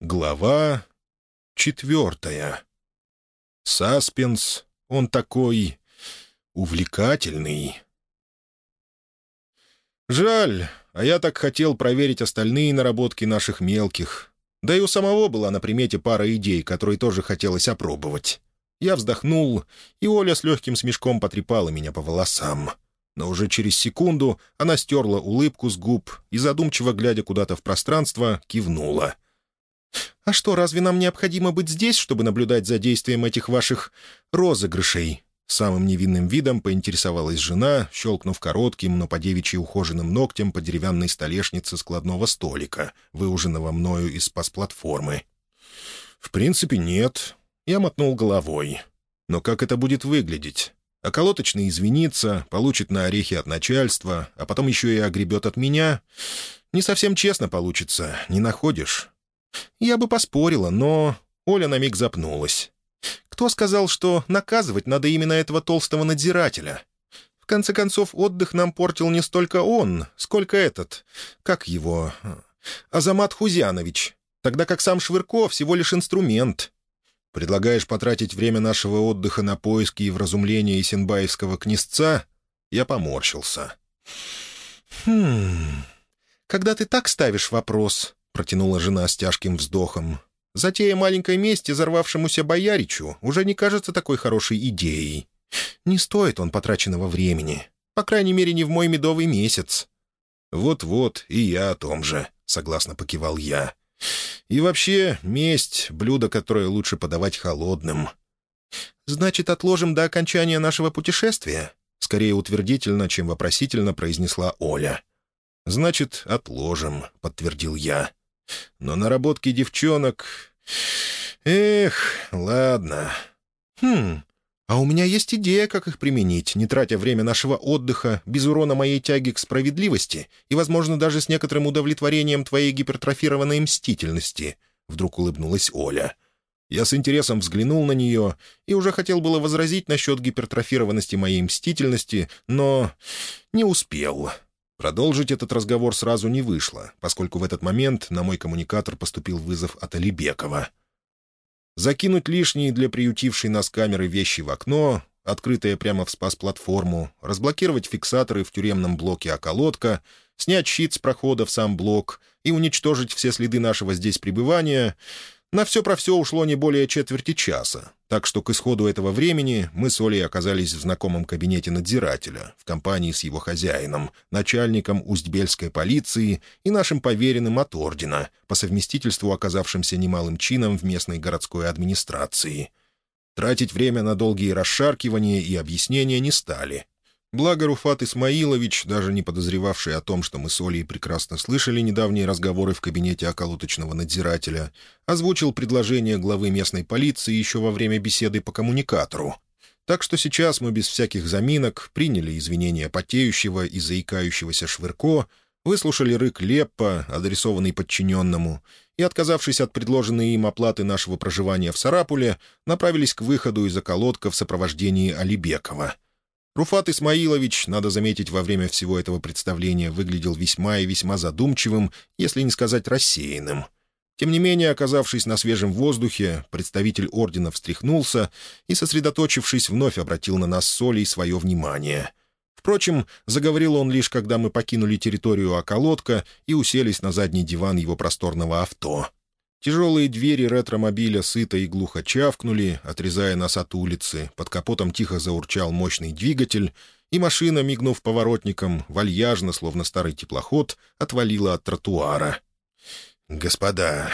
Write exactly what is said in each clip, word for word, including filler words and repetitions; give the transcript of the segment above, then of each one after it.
Глава четвертая. Саспенс, он такой увлекательный. Жаль, а я так хотел проверить остальные наработки наших мелких. Да и у самого была на примете пара идей, которые тоже хотелось опробовать. Я вздохнул, и Оля с легким смешком потрепала меня по волосам. Но уже через секунду она стерла улыбку с губ и, задумчиво глядя куда-то в пространство, кивнула. «А что, разве нам необходимо быть здесь, чтобы наблюдать за действием этих ваших розыгрышей?» Самым невинным видом поинтересовалась жена, щелкнув коротким, но по-девичьи ухоженным ногтем по деревянной столешнице складного столика, выуженного мною из спас-платформы. «В принципе, нет». Я мотнул головой. «Но как это будет выглядеть? Околоточный извинится, получит на орехи от начальства, а потом еще и огребет от меня. Не совсем честно получится, не находишь?» Я бы поспорила, но... Оля на миг запнулась. Кто сказал, что наказывать надо именно этого толстого надзирателя? В конце концов, отдых нам портил не столько он, сколько этот... Как его... Азамат Хузянович. Тогда как сам Швырко всего лишь инструмент. Предлагаешь потратить время нашего отдыха на поиски и вразумление исенбаевского князца? Я поморщился. «Хм... Когда ты так ставишь вопрос...» — протянула жена с тяжким вздохом. «Затея маленькой мести взорвавшемуся бояричу уже не кажется такой хорошей идеей. Не стоит он потраченного времени. По крайней мере, не в мой медовый месяц». «Вот-вот, и я о том же», — согласно покивал я. «И вообще, месть — блюдо, которое лучше подавать холодным». «Значит, отложим до окончания нашего путешествия?» — скорее утвердительно, чем вопросительно произнесла Оля. «Значит, отложим», — подтвердил я. «Но наработки девчонок... Эх, ладно». «Хм, а у меня есть идея, как их применить, не тратя время нашего отдыха, без урона моей тяги к справедливости и, возможно, даже с некоторым удовлетворением твоей гипертрофированной мстительности», — вдруг улыбнулась Оля. Я с интересом взглянул на нее и уже хотел было возразить насчет гипертрофированности моей мстительности, но не успел. Продолжить этот разговор сразу не вышло, поскольку в этот момент на мой коммуникатор поступил вызов от Алибекова. Закинуть лишние для приютившей нас камеры вещи в окно, открытое прямо в спас-платформу, разблокировать фиксаторы в тюремном блоке околотка, снять щит с прохода в сам блок и уничтожить все следы нашего здесь пребывания — на все про все ушло не более четверти часа, так что к исходу этого времени мы с Олей оказались в знакомом кабинете надзирателя в компании с его хозяином, начальником Усть-Бельской полиции и нашим поверенным от ордена, по совместительству оказавшимся немалым чином в местной городской администрации. Тратить время на долгие расшаркивания и объяснения не стали. Благо Руфат Исмаилович, даже не подозревавший о том, что мы с Олей прекрасно слышали недавние разговоры в кабинете околоточного надзирателя, озвучил предложение главы местной полиции еще во время беседы по коммуникатору. Так что сейчас мы без всяких заминок приняли извинения потеющего и заикающегося Швырко, выслушали рык Леппа, адресованный подчиненному, и, отказавшись от предложенной им оплаты нашего проживания в Сарапуле, направились к выходу из околотка в сопровождении Алибекова. Руфат Исмаилович, надо заметить, во время всего этого представления выглядел весьма и весьма задумчивым, если не сказать рассеянным. Тем не менее, оказавшись на свежем воздухе, представитель ордена встряхнулся и, сосредоточившись, вновь обратил на нас с Олей свое внимание. Впрочем, заговорил он лишь, когда мы покинули территорию околотка и уселись на задний диван его просторного авто. Тяжелые двери ретромобиля сыто и глухо чавкнули, отрезая нас от улицы, под капотом тихо заурчал мощный двигатель, и машина, мигнув поворотником, вальяжно, словно старый теплоход, отвалила от тротуара. «Господа,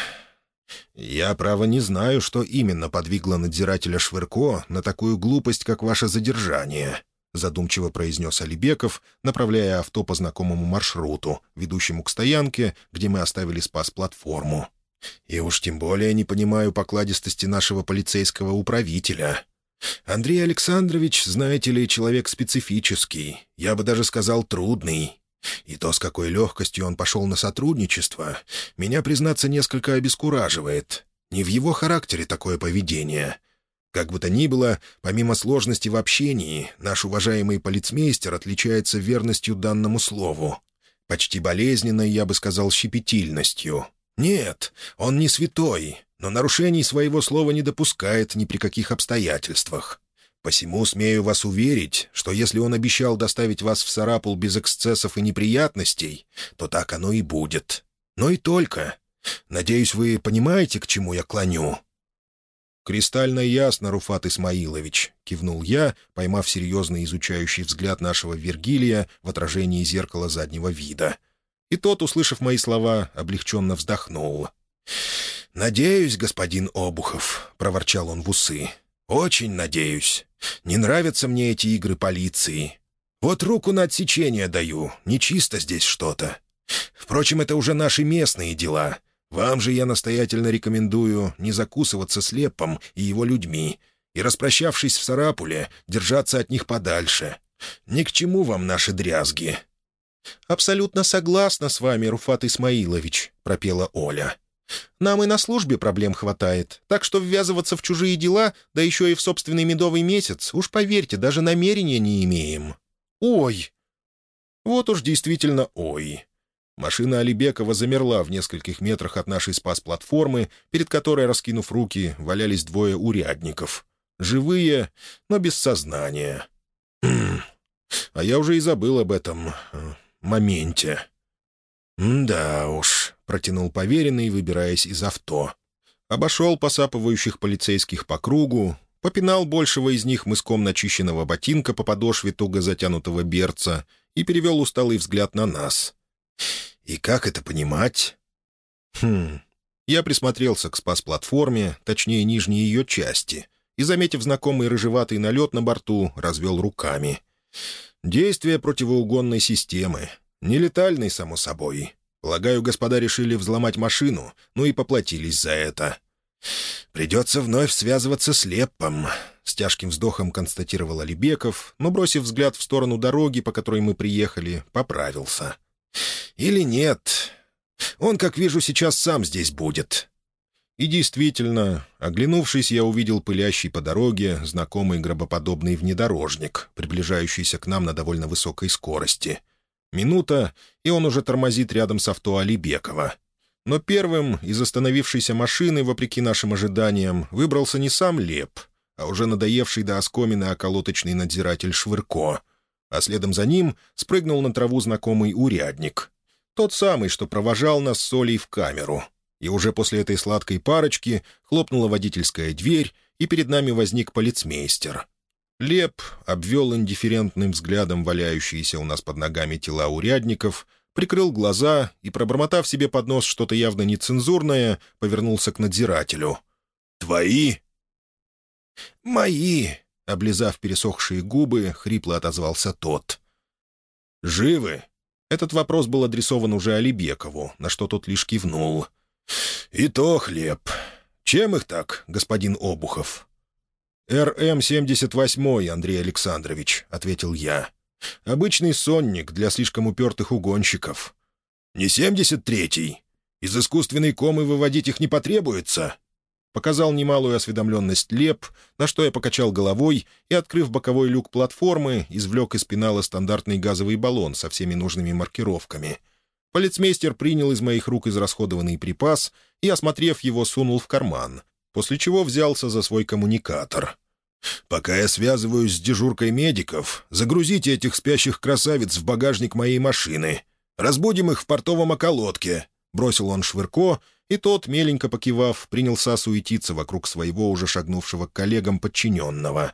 я, право, не знаю, что именно подвигло надзирателя Швырко на такую глупость, как ваше задержание», — задумчиво произнес Алибеков, направляя авто по знакомому маршруту, ведущему к стоянке, где мы оставили спас-платформу. «И уж тем более не понимаю покладистости нашего полицейского управителя. Андрей Александрович, знаете ли, человек специфический, я бы даже сказал, трудный. И то, с какой легкостью он пошел на сотрудничество, меня, признаться, несколько обескураживает. Не в его характере такое поведение. Как бы то ни было, помимо сложности в общении, наш уважаемый полицмейстер отличается верностью данному слову. Почти болезненной, я бы сказал, щепетильностью. Нет, он не святой, но нарушений своего слова не допускает ни при каких обстоятельствах. Посему смею вас уверить, что если он обещал доставить вас в Сарапул без эксцессов и неприятностей, то так оно и будет. Но и только. Надеюсь, вы понимаете, к чему я клоню?» «Кристально ясно, Руфат Исмаилович», — кивнул я, поймав серьезный изучающий взгляд нашего Вергилия в отражении зеркала заднего вида. И тот, услышав мои слова, облегченно вздохнул. «Надеюсь, господин Обухов», — проворчал он в усы. «Очень надеюсь. Не нравятся мне эти игры полиции. Вот руку на отсечение даю, нечисто здесь что-то. Впрочем, это уже наши местные дела. Вам же я настоятельно рекомендую не закусываться с Леппом и его людьми и, распрощавшись в Сарапуле, держаться от них подальше. Ни к чему вам наши дрязги». «Абсолютно согласна с вами, Руфат Исмаилович», — пропела Оля. «Нам и на службе проблем хватает, так что ввязываться в чужие дела, да еще и в собственный медовый месяц, уж поверьте, даже намерения не имеем». «Ой!» Вот уж действительно «ой». Машина Алибекова замерла в нескольких метрах от нашей спас-платформы, перед которой, раскинув руки, валялись двое урядников. Живые, но без сознания. А я уже и забыл об этом э, моменте. «Да уж», — протянул поверенный, выбираясь из авто. Обошел посапывающих полицейских по кругу, попинал большего из них мыском начищенного ботинка по подошве туго затянутого берца и перевел усталый взгляд на нас. «И как это понимать?» «Хм...» Я присмотрелся к спас-платформе, точнее, нижней ее части, и, заметив знакомый рыжеватый налет на борту, развел руками. «Действие противоугонной системы. Нелетальный, само собой. Полагаю, господа решили взломать машину, ну и поплатились за это». «Придется вновь связываться с Леппом», — с тяжким вздохом констатировал Алибеков, но, бросив взгляд в сторону дороги, по которой мы приехали, поправился. «Или нет. Он, как вижу, сейчас сам здесь будет». И действительно, оглянувшись, я увидел пылящий по дороге знакомый гробоподобный внедорожник, приближающийся к нам на довольно высокой скорости. Минута, и он уже тормозит рядом с авто Алибекова. Но первым из остановившейся машины, вопреки нашим ожиданиям, выбрался не сам Леп, а уже надоевший до оскомины околоточный надзиратель Швырко. А следом за ним спрыгнул на траву знакомый урядник. Тот самый, что провожал нас с Олей в камеру. И уже после этой сладкой парочки хлопнула водительская дверь, и перед нами возник полицмейстер. Леп обвел индифферентным взглядом валяющиеся у нас под ногами тела урядников, прикрыл глаза и, пробормотав себе под нос что-то явно нецензурное, повернулся к надзирателю. «Твои?» «Мои», — облизав пересохшие губы, хрипло отозвался тот. «Живы?» Этот вопрос был адресован уже Алибекову, на что тот лишь кивнул. «И то хлеб. Чем их так, господин Обухов?» «эр эм семьдесят восемь, Андрей Александрович», — ответил я. «Обычный сонник для слишком упертых угонщиков». «Не семьдесят третий? Из искусственной комы выводить их не потребуется?» Показал немалую осведомленность Леп, на что я покачал головой и, открыв боковой люк платформы, извлек из пенала стандартный газовый баллон со всеми нужными маркировками. Полицмейстер принял из моих рук израсходованный припас и, осмотрев его, сунул в карман, после чего взялся за свой коммуникатор. «Пока я связываюсь с дежуркой медиков, загрузите этих спящих красавиц в багажник моей машины. Разбудим их в портовом околотке», — бросил он Швырко, и тот, меленько покивав, принялся суетиться вокруг своего уже шагнувшего к коллегам подчиненного.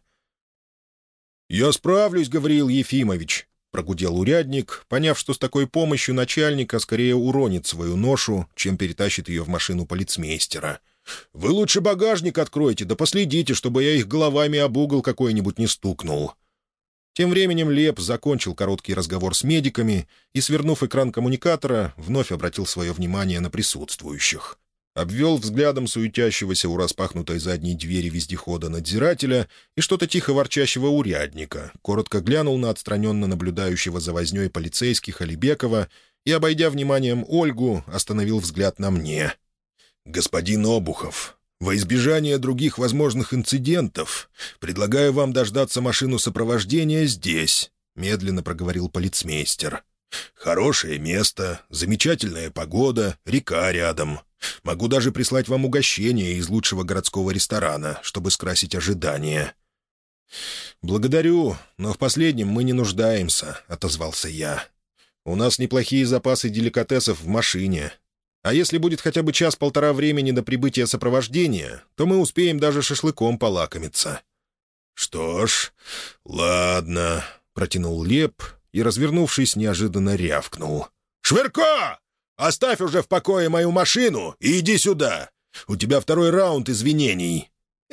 «Я справлюсь, Гавриил Ефимович», — прогудел урядник, поняв, что с такой помощью начальника скорее уронит свою ношу, чем перетащит ее в машину полицмейстера. «Вы лучше багажник откройте, да последите, чтобы я их головами об угол какой-нибудь не стукнул». Тем временем Леп закончил короткий разговор с медиками и, свернув экран коммуникатора, вновь обратил свое внимание на присутствующих. Обвел взглядом суетящегося у распахнутой задней двери вездехода надзирателя и что-то тихо ворчащего урядника, коротко глянул на отстраненно наблюдающего за вознёй полицейских Алибекова и, обойдя вниманием Ольгу, остановил взгляд на мне. «Господин Обухов, во избежание других возможных инцидентов предлагаю вам дождаться машину сопровождения здесь», — медленно проговорил полицмейстер. «Хорошее место, замечательная погода, река рядом. Могу даже прислать вам угощение из лучшего городского ресторана, чтобы скрасить ожидания». «Благодарю, но в последнем мы не нуждаемся», — отозвался я. «У нас неплохие запасы деликатесов в машине. А если будет хотя бы час-полтора времени до прибытия сопровождения, то мы успеем даже шашлыком полакомиться». «Что ж, ладно», — протянул Леп и, развернувшись, неожиданно рявкнул. «Швырко! Оставь уже в покое мою машину и иди сюда! У тебя второй раунд извинений!»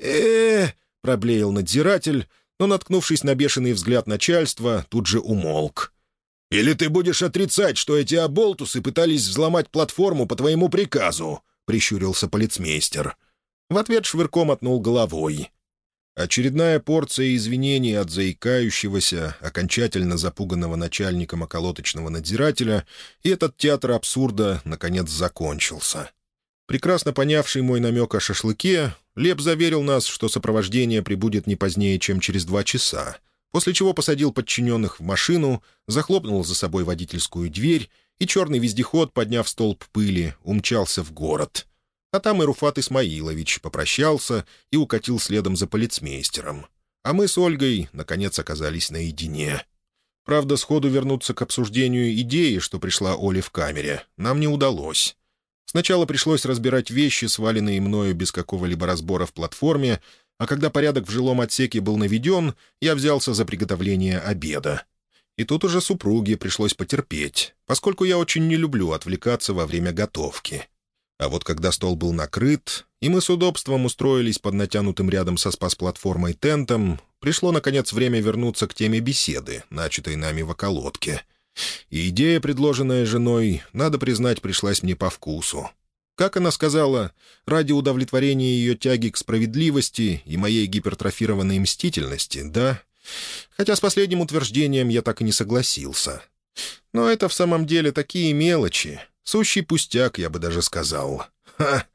э проблеял надзиратель, но, наткнувшись на бешеный взгляд начальства, тут же умолк. «Или ты будешь отрицать, что эти оболтусы пытались взломать платформу по твоему приказу?» — прищурился полицмейстер. В ответ Швырко мотнул головой. Очередная порция извинений от заикающегося, окончательно запуганного начальником околоточного надзирателя, и этот театр абсурда, наконец, закончился. Прекрасно понявший мой намек о шашлыке, Леп заверил нас, что сопровождение прибудет не позднее, чем через два часа, после чего посадил подчиненных в машину, захлопнул за собой водительскую дверь, и черный вездеход, подняв столб пыли, умчался в город. А там и Руфат Исмаилович попрощался и укатил следом за полицмейстером. А мы с Ольгой, наконец, оказались наедине. Правда, сходу вернуться к обсуждению идеи, что пришла Оле в камере, нам не удалось. Сначала пришлось разбирать вещи, сваленные мною без какого-либо разбора в платформе, а когда порядок в жилом отсеке был наведен, я взялся за приготовление обеда. И тут уже супруге пришлось потерпеть, поскольку я очень не люблю отвлекаться во время готовки. А вот когда стол был накрыт, и мы с удобством устроились под натянутым рядом со спас-платформой тентом, пришло, наконец, время вернуться к теме беседы, начатой нами в околотке. И идея, предложенная женой, надо признать, пришлась мне по вкусу. Как она сказала, ради удовлетворения ее тяги к справедливости и моей гипертрофированной мстительности, да? Хотя с последним утверждением я так и не согласился. Но это в самом деле такие мелочи. Сущий пустяк, я бы даже сказал. Ха!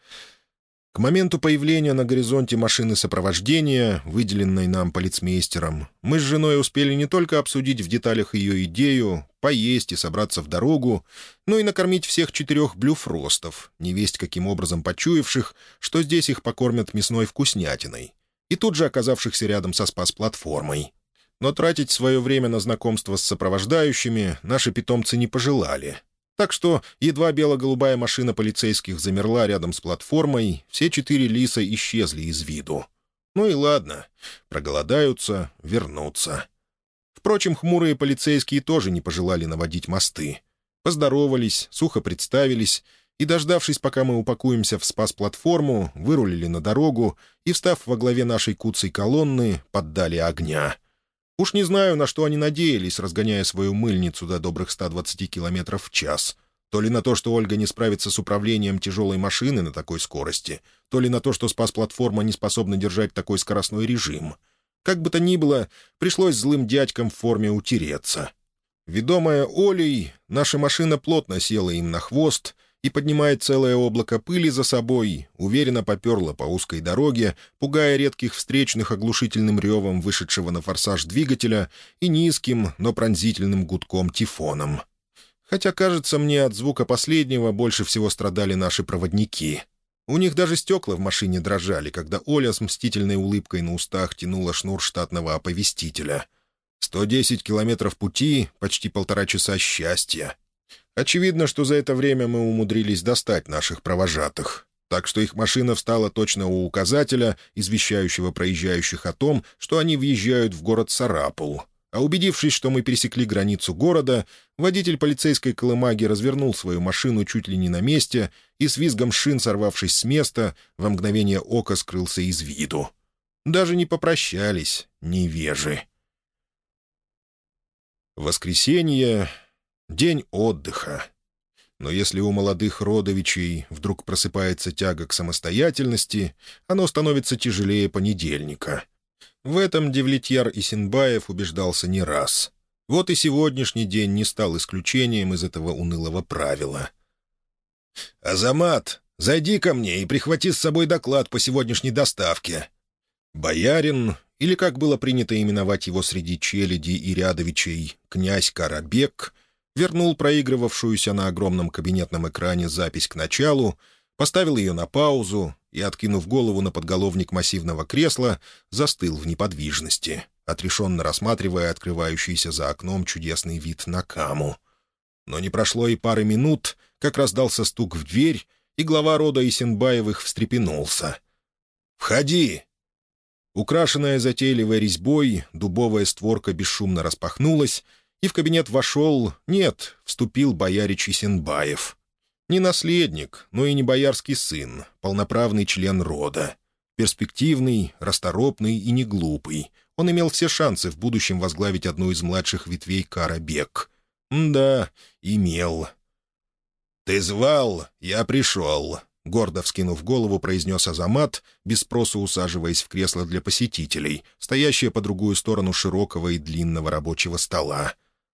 К моменту появления на горизонте машины сопровождения, выделенной нам полицмейстером, мы с женой успели не только обсудить в деталях ее идею, поесть и собраться в дорогу, но и накормить всех четырех блюфростов, невесть каким образом почуявших, что здесь их покормят мясной вкуснятиной, и тут же оказавшихся рядом со спас-платформой. Но тратить свое время на знакомство с сопровождающими наши питомцы не пожелали. Так что, едва бело-голубая машина полицейских замерла рядом с платформой, все четыре лиса исчезли из виду. Ну и ладно, проголодаются, вернутся. Впрочем, хмурые полицейские тоже не пожелали наводить мосты. Поздоровались, сухо представились и, дождавшись, пока мы упакуемся в спас-платформу, вырулили на дорогу и, встав во главе нашей куцей колонны, поддали огня. Уж не знаю, на что они надеялись, разгоняя свою мыльницу до добрых ста двадцати километров в час. То ли на то, что Ольга не справится с управлением тяжелой машины на такой скорости, то ли на то, что спас-платформа не способна держать такой скоростной режим. Как бы то ни было, пришлось злым дядькам в форме утереться. Ведомая Олей, наша машина плотно села им на хвост и, поднимая целое облако пыли за собой, уверенно поперла по узкой дороге, пугая редких встречных оглушительным ревом вышедшего на форсаж двигателя и низким, но пронзительным гудком тифоном. Хотя, кажется мне, от звука последнего больше всего страдали наши проводники. У них даже стекла в машине дрожали, когда Оля с мстительной улыбкой на устах тянула шнур штатного оповестителя. Сто десять километров пути, почти полтора часа счастья. Очевидно, что за это время мы умудрились достать наших провожатых, так что их машина встала точно у указателя, извещающего проезжающих о том, что они въезжают в город Сарапул. А убедившись, что мы пересекли границу города, водитель полицейской колымаги развернул свою машину чуть ли не на месте и с визгом шин, сорвавшись с места, во мгновение ока скрылся из виду. Даже не попрощались, невежи. Воскресенье — день отдыха. Но если у молодых родовичей вдруг просыпается тяга к самостоятельности, оно становится тяжелее понедельника. В этом Девлетьяр Исенбаев убеждался не раз. Вот и сегодняшний день не стал исключением из этого унылого правила. «Азамат, зайди ко мне и прихвати с собой доклад по сегодняшней доставке». Боярин, или, как было принято именовать его среди челяди и рядовичей, князь Карабек, вернул проигрывавшуюся на огромном кабинетном экране запись к началу, поставил ее на паузу и, откинув голову на подголовник массивного кресла, застыл в неподвижности, отрешенно рассматривая открывающийся за окном чудесный вид на Каму. Но не прошло и пары минут, как раздался стук в дверь, и глава рода Исенбаевых встрепенулся. «Входи!» Украшенная затейливой резьбой, дубовая створка бесшумно распахнулась, и в кабинет вошел, нет, вступил боярич Исенбаев. Не наследник, но и не боярский сын, полноправный член рода. Перспективный, расторопный и неглупый. Он имел все шансы в будущем возглавить одну из младших ветвей Карабек. Да, имел. «Ты звал, я пришел», — гордо вскинув голову, произнес Азамат, без спросу усаживаясь в кресло для посетителей, стоящее по другую сторону широкого и длинного рабочего стола.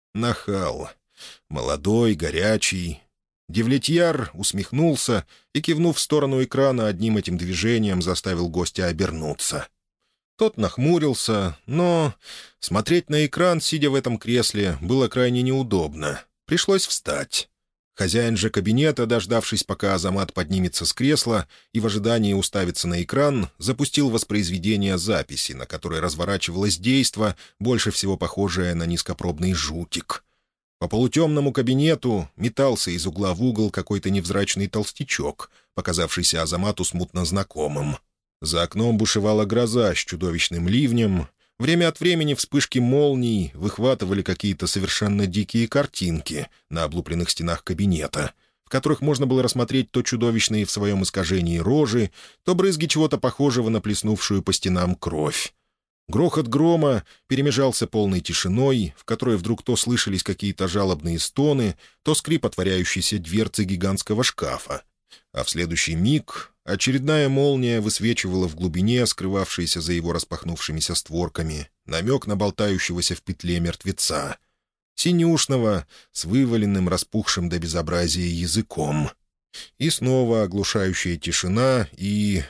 Нахал. Молодой, горячий. Девлетьяр усмехнулся и, кивнув в сторону экрана, одним этим движением заставил гостя обернуться. Тот нахмурился, но смотреть на экран, сидя в этом кресле, было крайне неудобно. Пришлось встать. Хозяин же кабинета, дождавшись, пока Азамат поднимется с кресла и в ожидании уставиться на экран, запустил воспроизведение записи, на которой разворачивалось действо, больше всего похожее на низкопробный жутик. По полутемному кабинету метался из угла в угол какой-то невзрачный толстячок, показавшийся Азамату смутно знакомым. За окном бушевала гроза с чудовищным ливнем. Время от времени вспышки молний выхватывали какие-то совершенно дикие картинки на облупленных стенах кабинета, в которых можно было рассмотреть то чудовищные в своем искажении рожи, то брызги чего-то похожего на плеснувшую по стенам кровь. Грохот грома перемежался полной тишиной, в которой вдруг то слышались какие-то жалобные стоны, то скрип отворяющейся дверцы гигантского шкафа. А в следующий миг очередная молния высвечивала в глубине, скрывавшейся за его распахнувшимися створками, намек на болтающегося в петле мертвеца. Синюшного, с вываленным, распухшим до безобразия языком. И снова оглушающая тишина и...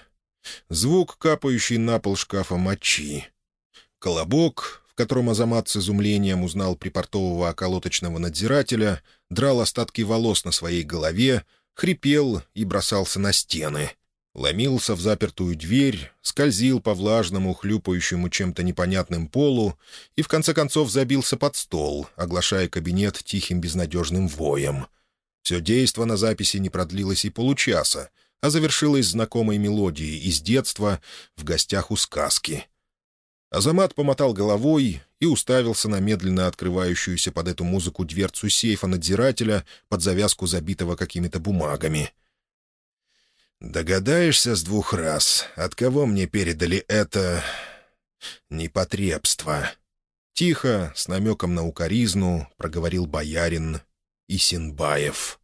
звук, капающий на пол шкафа мочи. Колобок, в котором Азамат с изумлением узнал припортового околоточного надзирателя, драл остатки волос на своей голове, хрипел и бросался на стены. Ломился в запертую дверь, скользил по влажному, хлюпающему чем-то непонятным полу и в конце концов забился под стол, оглашая кабинет тихим безнадежным воем. Все действо на записи не продлилось и получаса, а завершилось знакомой мелодией из детства в гостях у сказки. Азамат помотал головой и уставился на медленно открывающуюся под эту музыку дверцу сейфа надзирателя под завязку, забитого какими-то бумагами. «Догадаешься с двух раз, от кого мне передали это... непотребство?» Тихо, с намеком на укоризну, проговорил боярин Исенбаев.